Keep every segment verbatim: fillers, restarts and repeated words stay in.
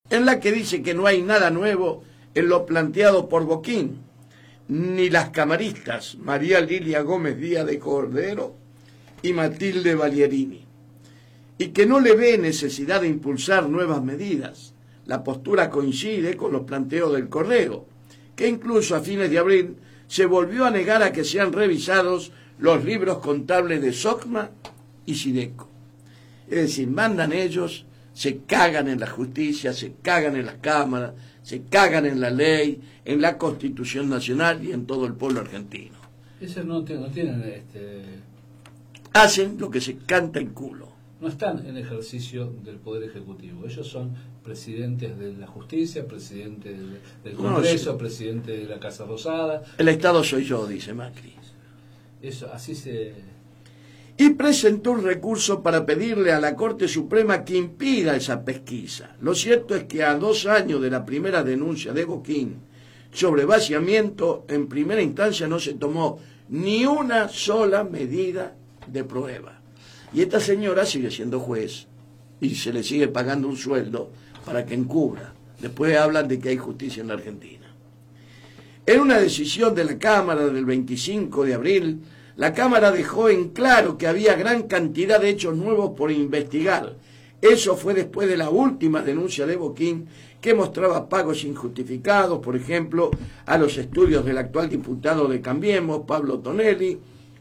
en la que dice que no hay nada nuevo en lo planteado por Boquín, ni las camaristas María Lilia Gómez Díaz de Cordero y Matilde Balierini, y que no le ve necesidad de impulsar nuevas medidas. La postura coincide con los planteos del Correo, que incluso a fines de abril se volvió a negar a que sean revisados los libros contables de SOCMA y SIDECO. Es decir, mandan ellos, se cagan en la justicia, se cagan en las cámaras, se cagan en la ley, en la Constitución Nacional y en todo el pueblo argentino. Eso no, no tienen... Este... Hacen lo que se canta en culo. No están en ejercicio del Poder Ejecutivo. Ellos son presidentes de la Justicia, presidentes del, del Congreso, no, sí. presidente de la Casa Rosada. El Estado soy yo, dice Macri. Eso, así se... Y presentó un recurso para pedirle a la Corte Suprema que impida esa pesquisa. Lo cierto es que a dos años de la primera denuncia de Boquín sobre vaciamiento, en primera instancia no se tomó ni una sola medida de prueba. Y esta señora sigue siendo juez y se le sigue pagando un sueldo para que encubra. Después hablan de que hay justicia en la Argentina. En una decisión de la Cámara del veinticinco de abril, la Cámara dejó en claro que había gran cantidad de hechos nuevos por investigar. Eso fue después de la última denuncia de Boquín, que mostraba pagos injustificados, por ejemplo, a los estudios del actual diputado de Cambiemos, Pablo Tonelli,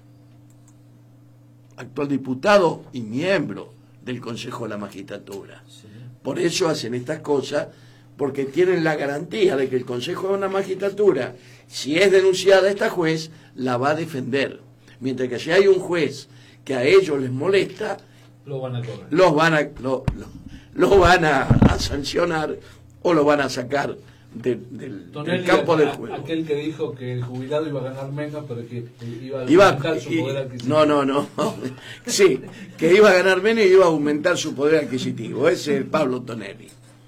actual diputado y miembro del Consejo de la Magistratura. Sí. Por eso hacen estas cosas, porque tienen la garantía de que el Consejo de la Magistratura, si es denunciada esta juez, la va a defender. Mientras que si hay un juez que a ellos les molesta, lo van a cobrar. los van a, lo, lo, lo van a, a sancionar o lo van a sacar de, del, del campo del juego. Aquel que dijo que el jubilado iba a ganar menos, pero que iba a iba, aumentar su y, poder adquisitivo. No, no, no. Sí, que iba a ganar menos y iba a aumentar su poder adquisitivo. Ese es Pablo Tonelli.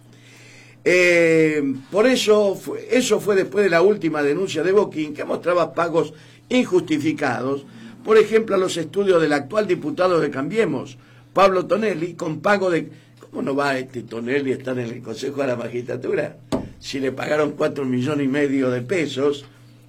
Eh, por eso fue, eso fue después de la última denuncia de Boquín, que mostraba pagos injustificados, por ejemplo, a los estudios del actual diputado de Cambiemos, Pablo Tonelli, con pago de... ¿Cómo no va este Tonelli a estar en el Consejo de la Magistratura? Si le pagaron cuatro millones y medio de pesos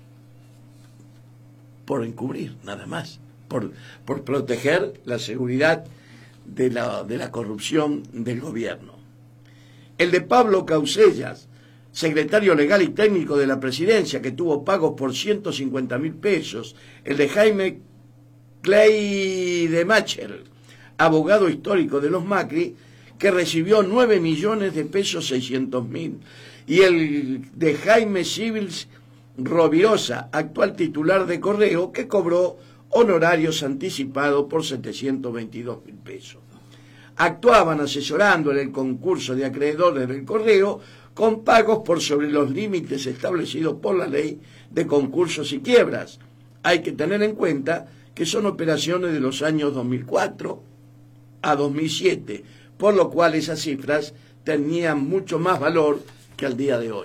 por encubrir, nada más, por, por proteger la seguridad de la, de la corrupción del gobierno. El de Pablo Causellas, secretario legal y técnico de la presidencia, que tuvo pagos por ciento cincuenta mil pesos. El de Jaime Clay de Macher, abogado histórico de los Macri, que recibió nueve millones de pesos seiscientos mil. Y el de Jaime Civils Rovirosa, actual titular de Correo, que cobró honorarios anticipados por setecientos veintidós mil pesos. Actuaban asesorando en el concurso de acreedores del Correo con pagos por sobre los límites establecidos por la ley de concursos y quiebras. Hay que tener en cuenta que son operaciones de los años dos mil cuatro a dos mil siete, por lo cual esas cifras tenían mucho más valor que al día de hoy.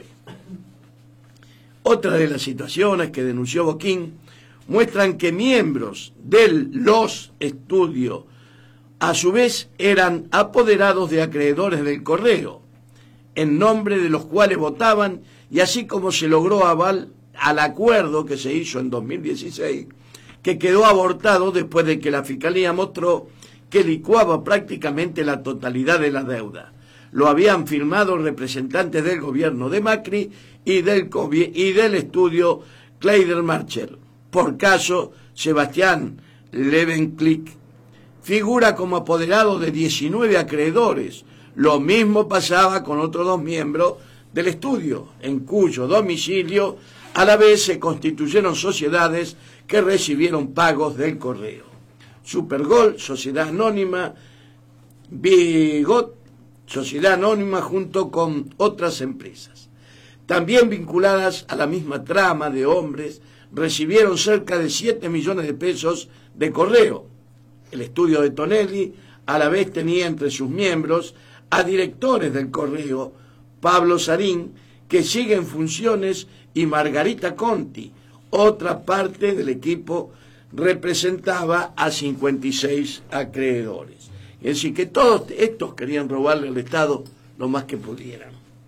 Otra de las situaciones que denunció Boquín muestran que miembros de los estudios a su vez eran apoderados de acreedores del Correo, en nombre de los cuales votaban, y así como se logró aval al acuerdo que se hizo en dos mil dieciséis, que quedó abortado después de que la Fiscalía mostró que licuaba prácticamente la totalidad de la deuda. Lo habían firmado representantes del gobierno de Macri y del, y del estudio Kleider-Marcher. Por caso, Sebastián Levenklick figura como apoderado de diecinueve acreedores. Lo mismo pasaba con otros dos miembros del estudio, en cuyo domicilio a la vez se constituyeron sociedades que recibieron pagos del Correo. Supergol, Sociedad Anónima, Bigot, Sociedad Anónima, junto con otras empresas. También vinculadas a la misma trama de hombres, recibieron cerca de siete millones de pesos de Correo. El estudio de Tonelli a la vez tenía entre sus miembros a directores del Correo, Pablo Sarín, que sigue en funciones, y Margarita Conti. Otra parte del equipo representaba a cincuenta y seis acreedores. Es decir, que todos estos querían robarle al Estado lo más que pudieran.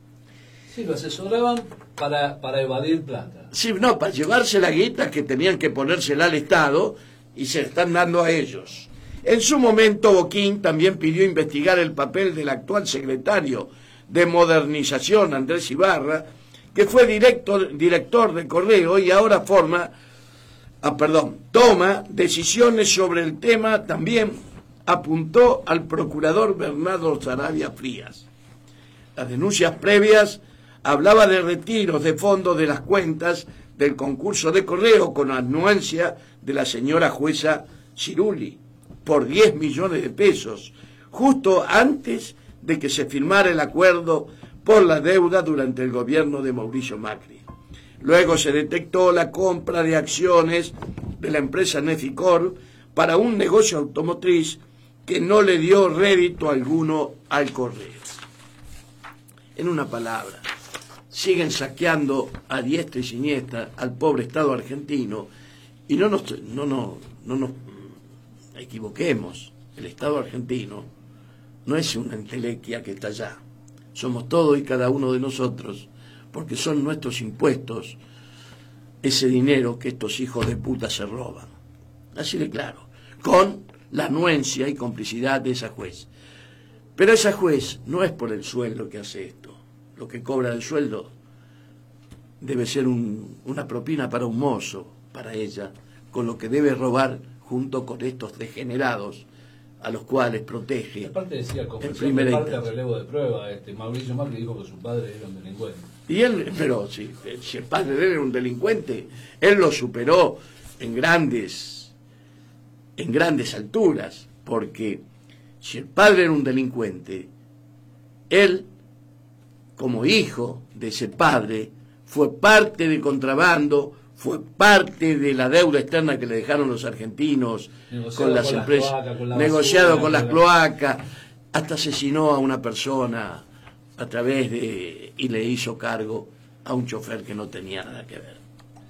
Sí, lo asesoraban para, para evadir plata. Sí, no, para llevarse la guita que tenían que ponérsela al Estado y se están dando a ellos. En su momento, Boquín también pidió investigar el papel del actual secretario de Modernización, Andrés Ibarra, que fue director, director de Correo y ahora forma, ah, perdón, toma decisiones sobre el tema. También apuntó al procurador Bernardo Saravia Frías. Las denuncias previas hablaba de retiros de fondos de las cuentas del concurso de Correo con anuencia de la señora jueza Ciruli por diez millones de pesos, justo antes de que se firmara el acuerdo por la deuda durante el gobierno de Mauricio Macri. Luego se detectó la compra de acciones de la empresa Neficor para un negocio automotriz que no le dio rédito alguno al Correo. En una palabra, siguen saqueando a diestra y siniestra al pobre Estado argentino y no nos, no, no, no nos equivoquemos, el Estado argentino no es una entelequia que está allá, somos todos y cada uno de nosotros, porque son nuestros impuestos ese dinero que estos hijos de puta se roban, así de claro, con la anuencia y complicidad de esa juez. Pero esa juez no es por el sueldo que hace esto. Lo que cobra el sueldo debe ser un, una propina para un mozo, para ella, con lo que debe robar junto con estos degenerados a los cuales protege. Aparte decía, en primera parte instancia. relevo de prueba, este, Mauricio Macri dijo que su padre era un delincuente. Y él, pero si, si el padre de él era un delincuente, él lo superó en grandes, en grandes alturas, porque si el padre era un delincuente, él, como hijo de ese padre, fue parte de contrabando, fue parte de la deuda externa que le dejaron los argentinos negociado con las con empresas, las cloacas, con la negociado basura, con las cloacas, hasta asesinó a una persona a través de, y le hizo cargo a un chofer que no tenía nada que ver.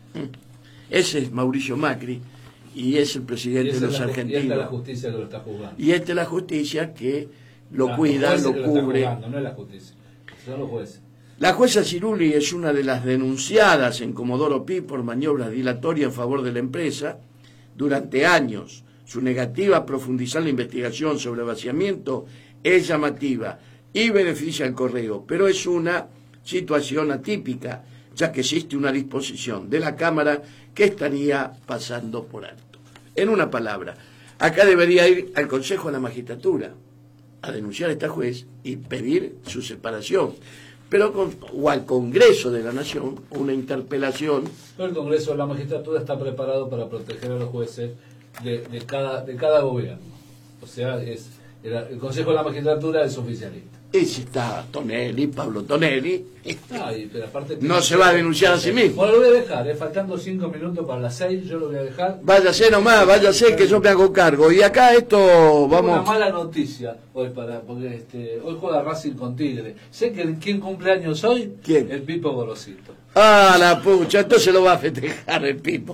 Ese es Mauricio Macri y es el presidente de los la, argentinos. Y esta es la justicia que lo está juzgando. Y esta es la justicia que lo la, cuida, lo que cubre. Lo está juzgando, no es la justicia, son los jueces. La jueza Ciruli es una de las denunciadas en Comodoro Pi por maniobras dilatorias en favor de la empresa. Durante años, su negativa a profundizar la investigación sobre vaciamiento es llamativa y beneficia al Correo, pero es una situación atípica, ya que existe una disposición de la Cámara que estaría pasando por alto. En una palabra, acá debería ir al Consejo de la Magistratura a denunciar a esta juez y pedir su separación, pero con, o al Congreso de la Nación, una interpelación. Pero el Congreso de la Magistratura está preparado para proteger a los jueces de, de, cada, de cada gobierno. O sea, es el, el Consejo de la Magistratura es oficialista. Y si está Tonelli, Pablo Tonelli, ah, y, pero aparte no se va a denunciar a sí mismo. Bueno, lo voy a dejar, eh, faltando cinco minutos para las seis, yo lo voy a dejar. Váyase nomás, váyase que yo me hago cargo. Y acá esto, vamos... Una mala noticia hoy, para porque este, hoy juega Racing con Tigre. Sé que ¿quién cumple años hoy? ¿Quién? El Pipo Gorosito. Ah, la pucha, entonces lo va a festejar el Pipo.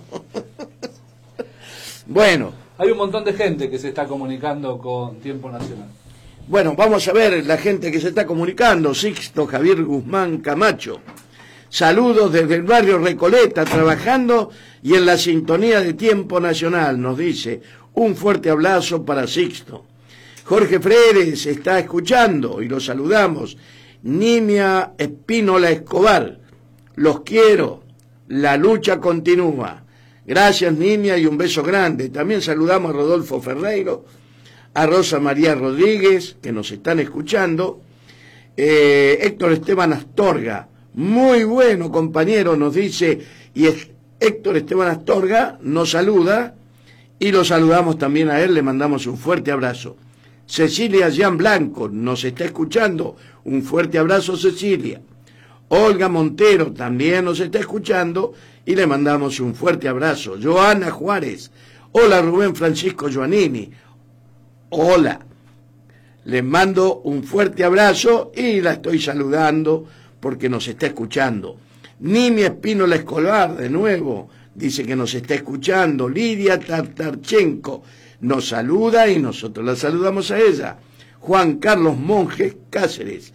Bueno. Hay un montón de gente que se está comunicando con Tiempo Nacional. Bueno, vamos a ver la gente que se está comunicando. Sixto Javier Guzmán Camacho. Saludos desde el barrio Recoleta, trabajando y en la sintonía de Tiempo Nacional, nos dice. Un fuerte abrazo para Sixto. Jorge Freire se está escuchando y lo saludamos. Nimia Espínola Escobar. Los quiero. La lucha continúa. Gracias, Nimia, y un beso grande. También saludamos a Rodolfo Ferreiro, a Rosa María Rodríguez, que nos están escuchando, eh, Héctor Esteban Astorga, muy bueno compañero, nos dice, y es, Héctor Esteban Astorga nos saluda, y lo saludamos también a él, le mandamos un fuerte abrazo. Cecilia Jean Blanco nos está escuchando, un fuerte abrazo, Cecilia. Olga Montero también nos está escuchando, y le mandamos un fuerte abrazo. Joana Juárez, hola Rubén Francisco Giovannini, hola, les mando un fuerte abrazo y la estoy saludando porque nos está escuchando. Nimia Espínola Escobar, de nuevo, dice que nos está escuchando. Lidia Tartarchenko nos saluda y nosotros la saludamos a ella. Juan Carlos Monjes Cáceres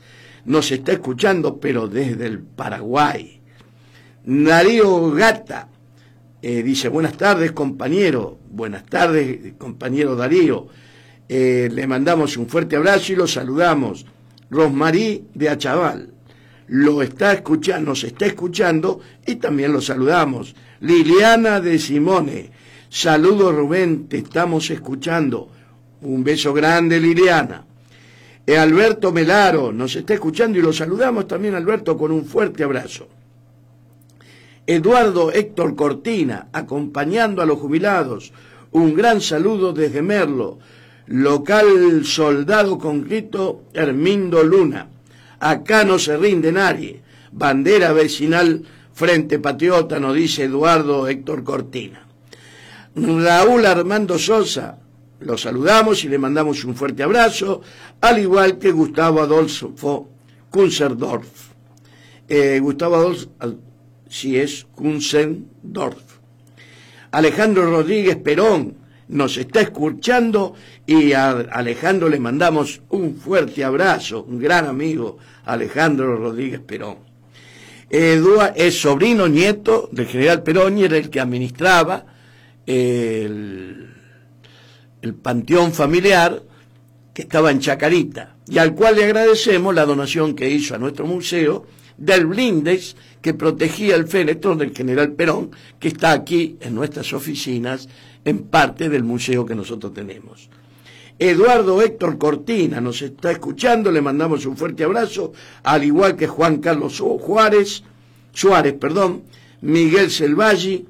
nos está escuchando, pero desde el Paraguay. Darío Gata eh, dice, buenas tardes, compañero. Buenas tardes, compañero Darío. Eh, le mandamos un fuerte abrazo y lo saludamos. Rosmarí de Achaval lo está escuchando, nos está escuchando y también lo saludamos. Liliana de Simone, saludos Rubén, te estamos escuchando. Un beso grande, Liliana. Eh, Alberto Melaro nos está escuchando y lo saludamos también, Alberto, con un fuerte abrazo. Eduardo Héctor Cortina, acompañando a los jubilados. Un gran saludo desde Merlo. Local Soldado Concreto Hermindo Luna. Acá no se rinde nadie. Bandera vecinal Frente Patriota, nos dice Eduardo Héctor Cortina. Raúl Armando Sosa, lo saludamos y le mandamos un fuerte abrazo, al igual que Gustavo Adolfo Kunzendorf. Eh, Gustavo Adolfo, sí es Kunzendorf. Alejandro Rodríguez Perón nos está escuchando y a Alejandro le mandamos un fuerte abrazo, un gran amigo, Alejandro Rodríguez Perón. Eduard es sobrino nieto del general Perón y era el que administraba el, el panteón familiar que estaba en Chacarita y al cual le agradecemos la donación que hizo a nuestro museo del blindex que protegía el féretro del general Perón, que está aquí en nuestras oficinas, en parte del museo que nosotros tenemos. Eduardo Héctor Cortina nos está escuchando, le mandamos un fuerte abrazo, al igual que Juan Carlos Juárez, Suárez, perdón, Miguel Selvalli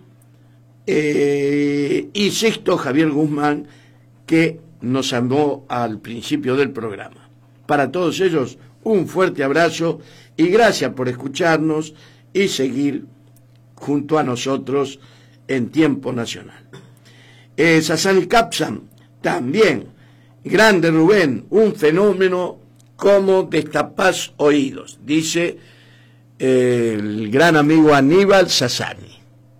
eh, y Sixto Javier Guzmán, que nos amó al principio del programa. Para todos ellos, un fuerte abrazo y gracias por escucharnos y seguir junto a nosotros en Tiempo Nacional. Eh, Sassani Capsan, también, grande Rubén, un fenómeno como destapás oídos, dice eh, el gran amigo Aníbal Sassani.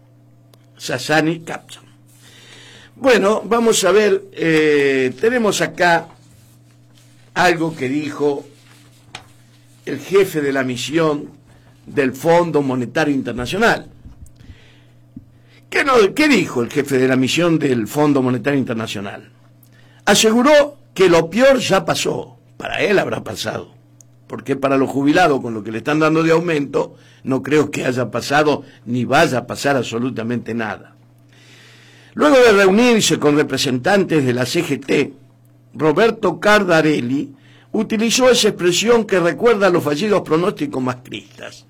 Sassani Capsan. Bueno, vamos a ver, eh, tenemos acá algo que dijo el jefe de la misión del Fondo Monetario Internacional. ¿Qué, no, ¿Qué dijo el jefe de la misión del Fondo Monetario Internacional? Aseguró que lo peor ya pasó. Para él habrá pasado, porque para los jubilados con lo que le están dando de aumento no creo que haya pasado ni vaya a pasar absolutamente nada. Luego de reunirse con representantes de la C G T, Roberto Cardarelli utilizó esa expresión que recuerda a los fallidos pronósticos macristas.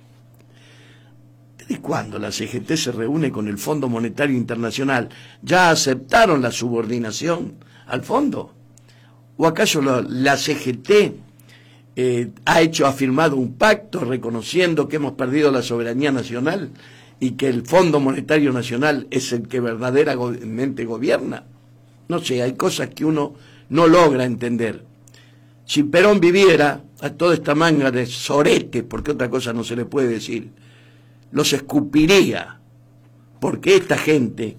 ¿Desde cuándo la C G T se reúne con el Fondo Monetario Internacional? ¿Ya aceptaron la subordinación al fondo? ¿O acaso la, la C G T eh, ha hecho, ha firmado un pacto reconociendo que hemos perdido la soberanía nacional y que el Fondo Monetario Nacional es el que verdaderamente gobierna? No sé, hay cosas que uno no logra entender. Si Perón viviera, a toda esta manga de sorete, porque otra cosa no se le puede decir, los escupiría, porque esta gente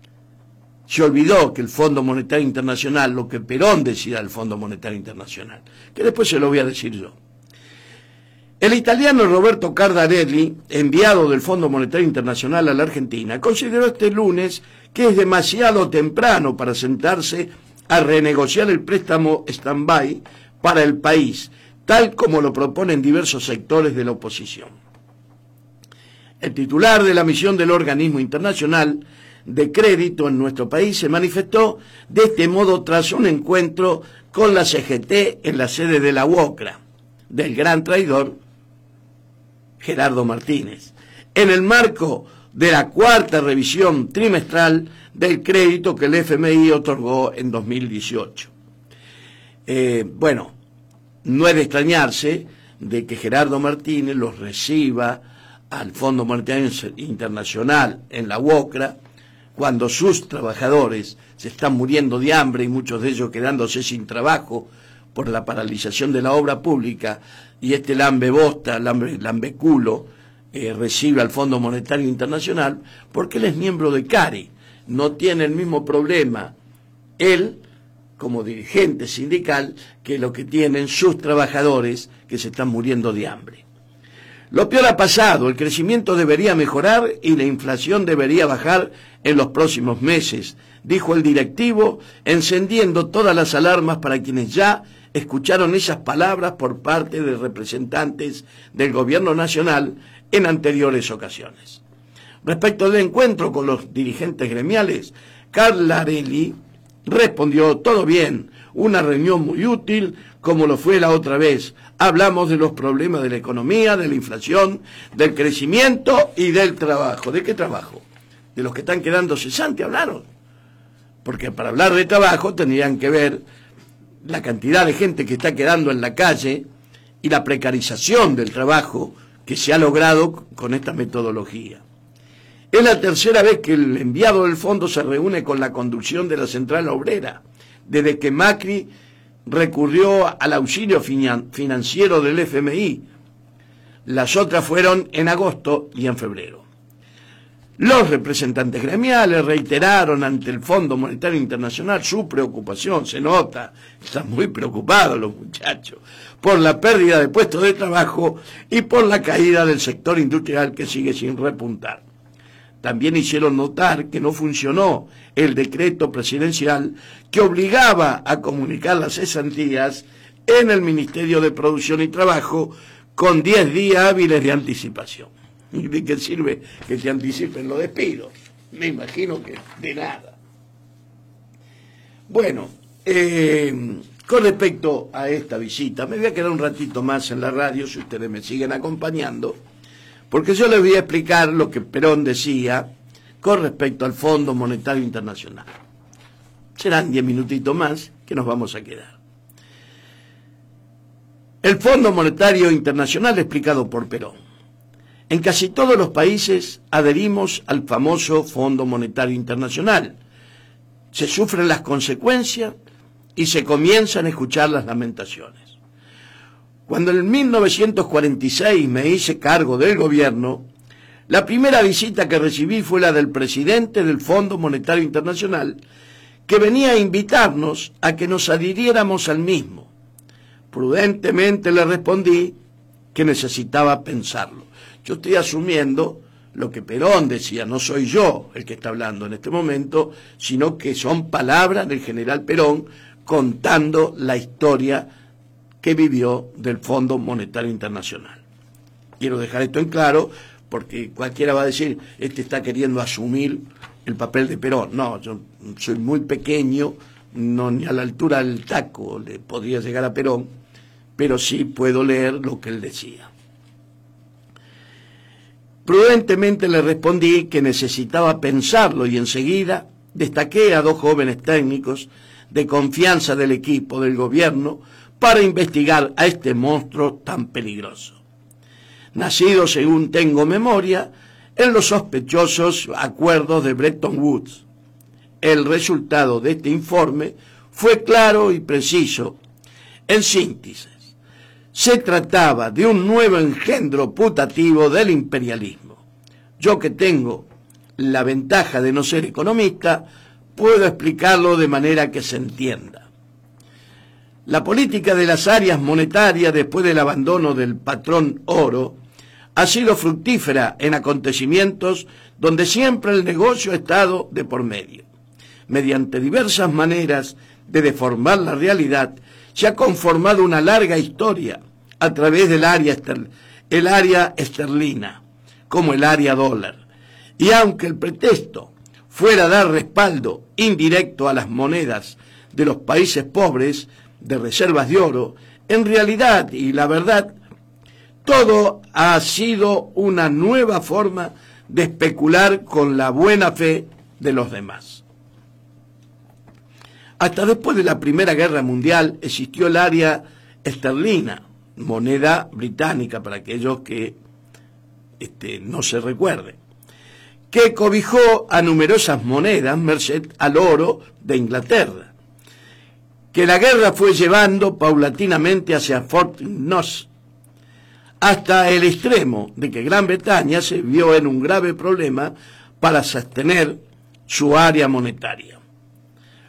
se olvidó que el Fondo Monetario Internacional, lo que Perón decida del Fondo Monetario Internacional, que después se lo voy a decir yo. El italiano Roberto Cardarelli, enviado del Fondo Monetario Internacional a la Argentina, consideró este lunes que es demasiado temprano para sentarse a renegociar el préstamo stand-by para el país, tal como lo proponen diversos sectores de la oposición. El titular de la misión del organismo internacional de crédito en nuestro país se manifestó de este modo tras un encuentro con la C G T en la sede de la UOCRA, del gran traidor Gerardo Martínez, en el marco de la cuarta revisión trimestral del crédito que el F M I otorgó en dos mil dieciocho. Eh, bueno, no es de extrañarse de que Gerardo Martínez los reciba al Fondo Monetario Internacional en la UOCRA cuando sus trabajadores se están muriendo de hambre y muchos de ellos quedándose sin trabajo por la paralización de la obra pública, y este lambebosta, lambe, lambeculo, eh, recibe al Fondo Monetario Internacional porque él es miembro de CARI. No tiene el mismo problema él como dirigente sindical que lo que tienen sus trabajadores que se están muriendo de hambre. Lo peor ha pasado, el crecimiento debería mejorar y la inflación debería bajar en los próximos meses, dijo el directivo, encendiendo todas las alarmas para quienes ya escucharon esas palabras por parte de representantes del gobierno nacional en anteriores ocasiones. Respecto al encuentro con los dirigentes gremiales, Carla Arelli respondió: todo bien, una reunión muy útil, como lo fue la otra vez. Hablamos de los problemas de la economía, de la inflación, del crecimiento y del trabajo. ¿De qué trabajo? De los que están quedando cesantes hablaron. Porque para hablar de trabajo tendrían que ver la cantidad de gente que está quedando en la calle y la precarización del trabajo que se ha logrado con esta metodología. Es la tercera vez que el enviado del fondo se reúne con la conducción de la central obrera, desde que Macri recurrió al auxilio financiero del F M I. Las otras fueron en agosto y en febrero. Los representantes gremiales reiteraron ante el Fondo Monetario Internacional su preocupación, se nota, están muy preocupados los muchachos, por la pérdida de puestos de trabajo y por la caída del sector industrial que sigue sin repuntar. También hicieron notar que no funcionó el decreto presidencial que obligaba a comunicar las cesantías en el Ministerio de Producción y Trabajo con diez días hábiles de anticipación. ¿Y de qué sirve que se anticipen los despidos? Me imagino que de nada. Bueno, eh, con respecto a esta visita, me voy a quedar un ratito más en la radio si ustedes me siguen acompañando, porque yo les voy a explicar lo que Perón decía con respecto al Fondo Monetario Internacional. Serán diez minutitos más que nos vamos a quedar. El Fondo Monetario Internacional explicado por Perón. En casi todos los países adherimos al famoso Fondo Monetario Internacional. Se sufren las consecuencias y se comienzan a escuchar las lamentaciones. Cuando en mil novecientos cuarenta y seis me hice cargo del gobierno, la primera visita que recibí fue la del presidente del Fondo Monetario Internacional, que venía a invitarnos a que nos adhiriéramos al mismo. Prudentemente le respondí que necesitaba pensarlo. Yo estoy asumiendo lo que Perón decía, no soy yo el que está hablando en este momento, sino que son palabras del general Perón contando la historia que vivió del Fondo Monetario Internacional. Quiero dejar esto en claro porque cualquiera va a decir, este está queriendo asumir el papel de Perón. No, yo soy muy pequeño, no ni a la altura del taco le podría llegar a Perón, pero sí puedo leer lo que él decía. Prudentemente le respondí que necesitaba pensarlo y enseguida destaqué a dos jóvenes técnicos de confianza del equipo del gobierno para investigar a este monstruo tan peligroso. Nacido, según tengo memoria, en los sospechosos acuerdos de Bretton Woods. El resultado de este informe fue claro y preciso. En síntesis, se trataba de un nuevo engendro putativo del imperialismo. Yo, que tengo la ventaja de no ser economista, puedo explicarlo de manera que se entienda. La política de las áreas monetarias después del abandono del patrón oro ha sido fructífera en acontecimientos donde siempre el negocio ha estado de por medio. Mediante diversas maneras de deformar la realidad, se ha conformado una larga historia a través del área, ester, el área esterlina, como el área dólar. Y aunque el pretexto fuera dar respaldo indirecto a las monedas de los países pobres, de reservas de oro, en realidad y la verdad, todo ha sido una nueva forma de especular con la buena fe de los demás. Hasta después de la Primera Guerra Mundial existió el área esterlina, moneda británica para aquellos que este, no se recuerden, que cobijó a numerosas monedas merced al oro de Inglaterra, que la guerra fue llevando paulatinamente hacia Fort Knox, hasta el extremo de que Gran Bretaña se vio en un grave problema para sostener su área monetaria.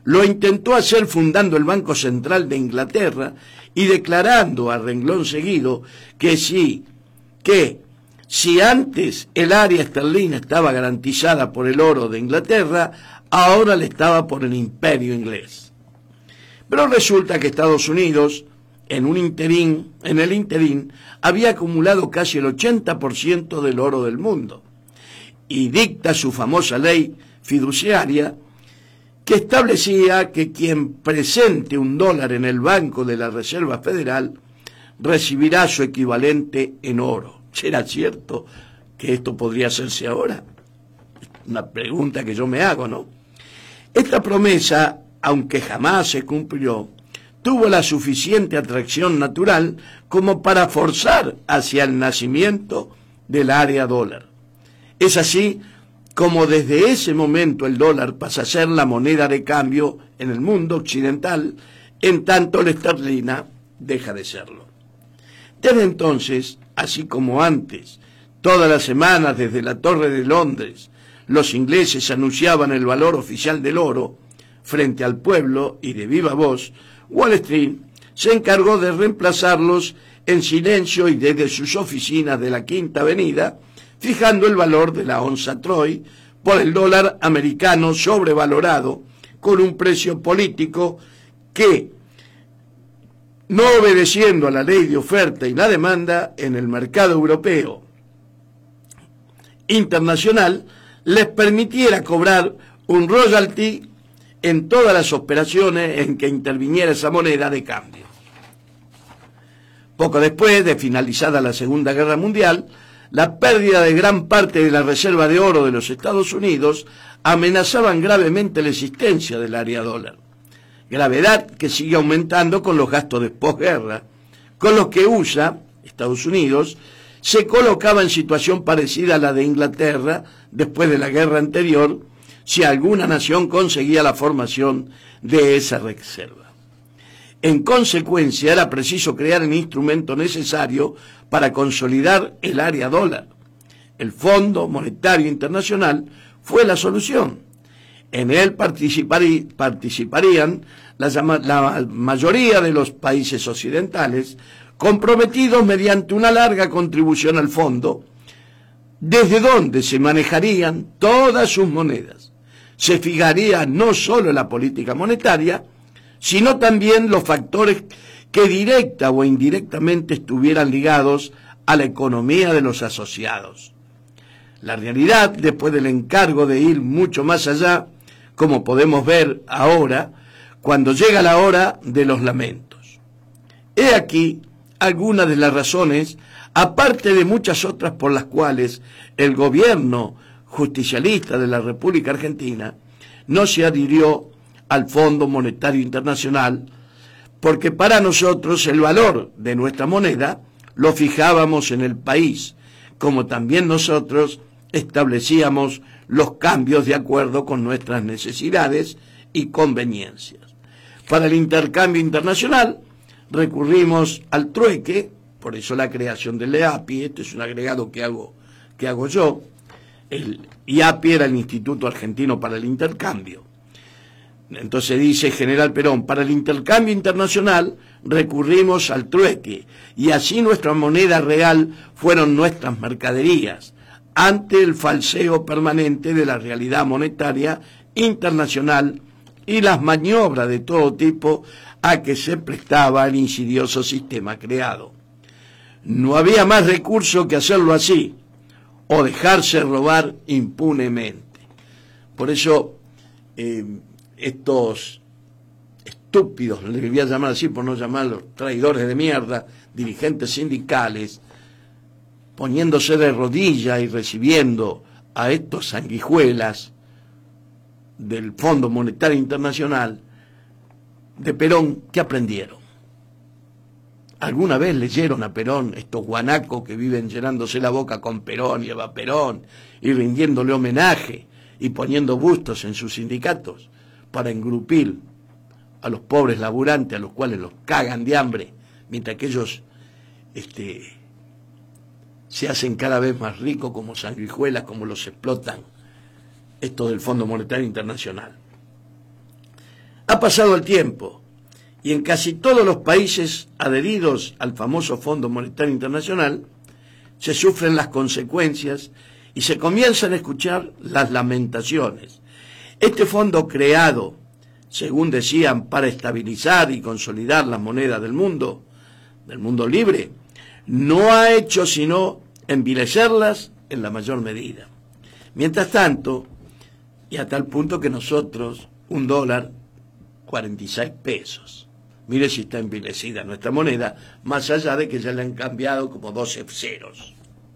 Lo intentó hacer fundando el Banco Central de Inglaterra y declarando a renglón seguido que sí, que si antes el área esterlina estaba garantizada por el oro de Inglaterra, ahora le estaba por el imperio inglés. Pero resulta que Estados Unidos, en un interín, en el interín, había acumulado casi el ochenta por ciento del oro del mundo y dicta su famosa ley fiduciaria que establecía que quien presente un dólar en el Banco de la Reserva Federal recibirá su equivalente en oro. ¿Será cierto que esto podría hacerse ahora? Una pregunta que yo me hago, ¿no? Esta promesa, aunque jamás se cumplió, tuvo la suficiente atracción natural como para forzar hacia el nacimiento del área dólar. Es así como desde ese momento el dólar pasa a ser la moneda de cambio en el mundo occidental, en tanto la esterlina deja de serlo. Desde entonces, así como antes, todas las semanas desde la Torre de Londres, los ingleses anunciaban el valor oficial del oro frente al pueblo y de viva voz, Wall Street se encargó de reemplazarlos en silencio y desde sus oficinas de la Quinta Avenida, fijando el valor de la onza Troy por el dólar americano sobrevalorado con un precio político que, no obedeciendo a la ley de oferta y la demanda en el mercado europeo internacional, les permitiera cobrar un royalty en todas las operaciones en que interviniera esa moneda de cambio. Poco después de finalizada la Segunda Guerra Mundial, la pérdida de gran parte de la reserva de oro de los Estados Unidos amenazaban gravemente la existencia del área dólar. Gravedad que sigue aumentando con los gastos de posguerra, con los que U S A, Estados Unidos, se colocaba en situación parecida a la de Inglaterra después de la guerra anterior, si alguna nación conseguía la formación de esa reserva. En consecuencia, era preciso crear el instrumento necesario para consolidar el área dólar. El Fondo Monetario Internacional fue la solución. En él participarí, participarían la, la mayoría de los países occidentales, comprometidos mediante una larga contribución al fondo, desde donde se manejarían todas sus monedas. Se fijaría no solo la política monetaria, sino también los factores que directa o indirectamente estuvieran ligados a la economía de los asociados. La realidad, después del encargo de ir mucho más allá, como podemos ver ahora, cuando llega la hora de los lamentos. He aquí algunas de las razones, aparte de muchas otras por las cuales el gobierno justicialista de la República Argentina no se adhirió al Fondo Monetario Internacional, porque para nosotros el valor de nuestra moneda lo fijábamos en el país, como también nosotros establecíamos los cambios de acuerdo con nuestras necesidades y conveniencias. Para el intercambio internacional recurrimos al trueque, por eso la creación del I A P I, este es un agregado que hago, que hago yo. El I A P I era el Instituto Argentino para el Intercambio. Entonces dice General Perón, para el intercambio internacional recurrimos al trueque, y así nuestra moneda real fueron nuestras mercaderías, ante el falseo permanente de la realidad monetaria internacional y las maniobras de todo tipo a que se prestaba el insidioso sistema creado. No había más recurso que hacerlo así, o dejarse robar impunemente. Por eso, eh, estos estúpidos, les voy a llamar así por no llamarlos traidores de mierda, dirigentes sindicales, poniéndose de rodillas y recibiendo a estos sanguijuelas del Fondo Monetario Internacional, de Perón, ¿qué aprendieron? ¿Alguna vez leyeron a Perón, estos guanacos que viven llenándose la boca con Perón y Eva Perón y rindiéndole homenaje y poniendo bustos en sus sindicatos para engrupir a los pobres laburantes, a los cuales los cagan de hambre, mientras que ellos este, se hacen cada vez más ricos como sanguijuelas, como los explotan estos del Fondo Monetario Internacional? pasado el tiempo y en casi todos los países adheridos al famoso Fondo Monetario Internacional se sufren las consecuencias y se comienzan a escuchar las lamentaciones. Este fondo, creado, según decían, para estabilizar y consolidar las monedas del mundo, del mundo libre, no ha hecho sino envilecerlas en la mayor medida. Mientras tanto, y a tal punto que nosotros, un dólar, cuarenta y seis pesos. Mire si está envilecida nuestra moneda, más allá de que ya le han cambiado como doce ceros.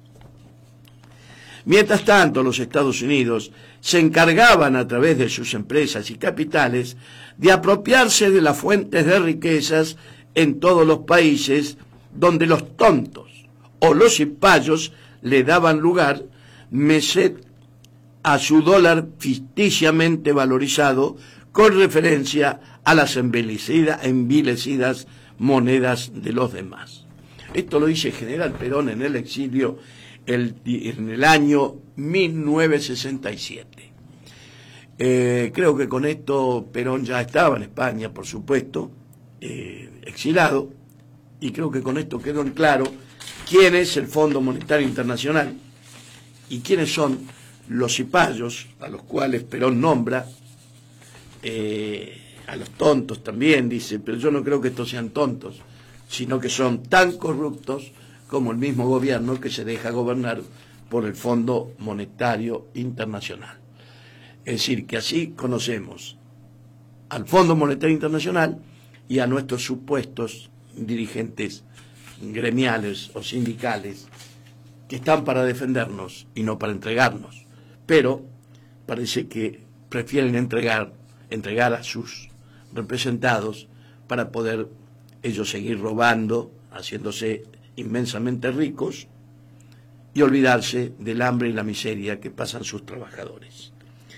Mientras tanto, los Estados Unidos se encargaban a través de sus empresas y capitales de apropiarse de las fuentes de riquezas en todos los países donde los tontos o los cipayos le daban lugar, merced a su dólar ficticiamente valorizado con referencia a las envilecidas, envilecidas monedas de los demás. Esto lo dice General Perón en el exilio el, en el año mil novecientos sesenta y siete. Eh, creo que con esto Perón ya estaba en España, por supuesto, eh, exilado, y creo que con esto quedó en claro quién es el Fondo Monetario Internacional y quiénes son los cipayos a los cuales Perón nombra, eh, a los tontos también, dice, pero yo no creo que estos sean tontos, sino que son tan corruptos como el mismo gobierno que se deja gobernar por el Fondo Monetario Internacional. Es decir, que así conocemos al Fondo Monetario Internacional y a nuestros supuestos dirigentes gremiales o sindicales que están para defendernos y no para entregarnos, pero parece que prefieren entregar, entregar a sus representados para poder ellos seguir robando, haciéndose inmensamente ricos y olvidarse del hambre y la miseria que pasan sus trabajadores.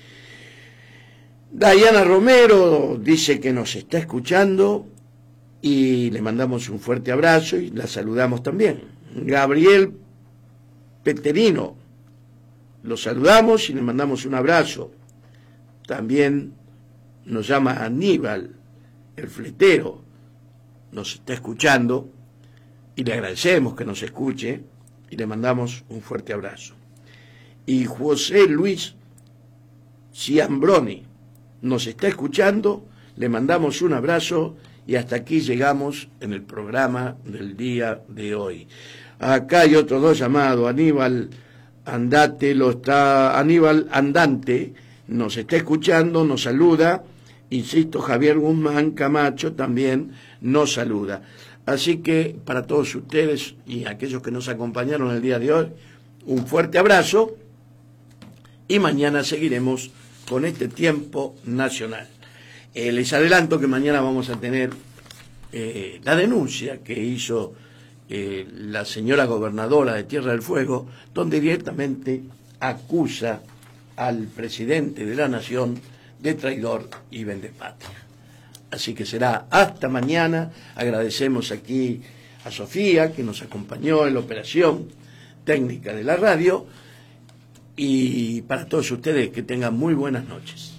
Diana Romero dice que nos está escuchando y le mandamos un fuerte abrazo y la saludamos también. Gabriel Peterino, lo saludamos y le mandamos un abrazo. También nos llama Aníbal, el fletero, nos está escuchando y le agradecemos que nos escuche y le mandamos un fuerte abrazo. Y José Luis Ciambroni nos está escuchando, le mandamos un abrazo y hasta aquí llegamos en el programa del día de hoy. Acá hay otros dos llamados, Aníbal Andate, lo está, Aníbal Andante nos está escuchando, nos saluda, insisto, Javier Guzmán Camacho también nos saluda. Así que para todos ustedes y aquellos que nos acompañaron el día de hoy, un fuerte abrazo y mañana seguiremos con este tiempo nacional. Eh, les adelanto que mañana vamos a tener eh, la denuncia que hizo eh, la señora gobernadora de Tierra del Fuego, donde directamente acusa al presidente de la Nación de traidor y vendepatria. Así que será hasta mañana. Agradecemos aquí a Sofía, que nos acompañó en la operación técnica de la radio, y para todos ustedes que tengan muy buenas noches.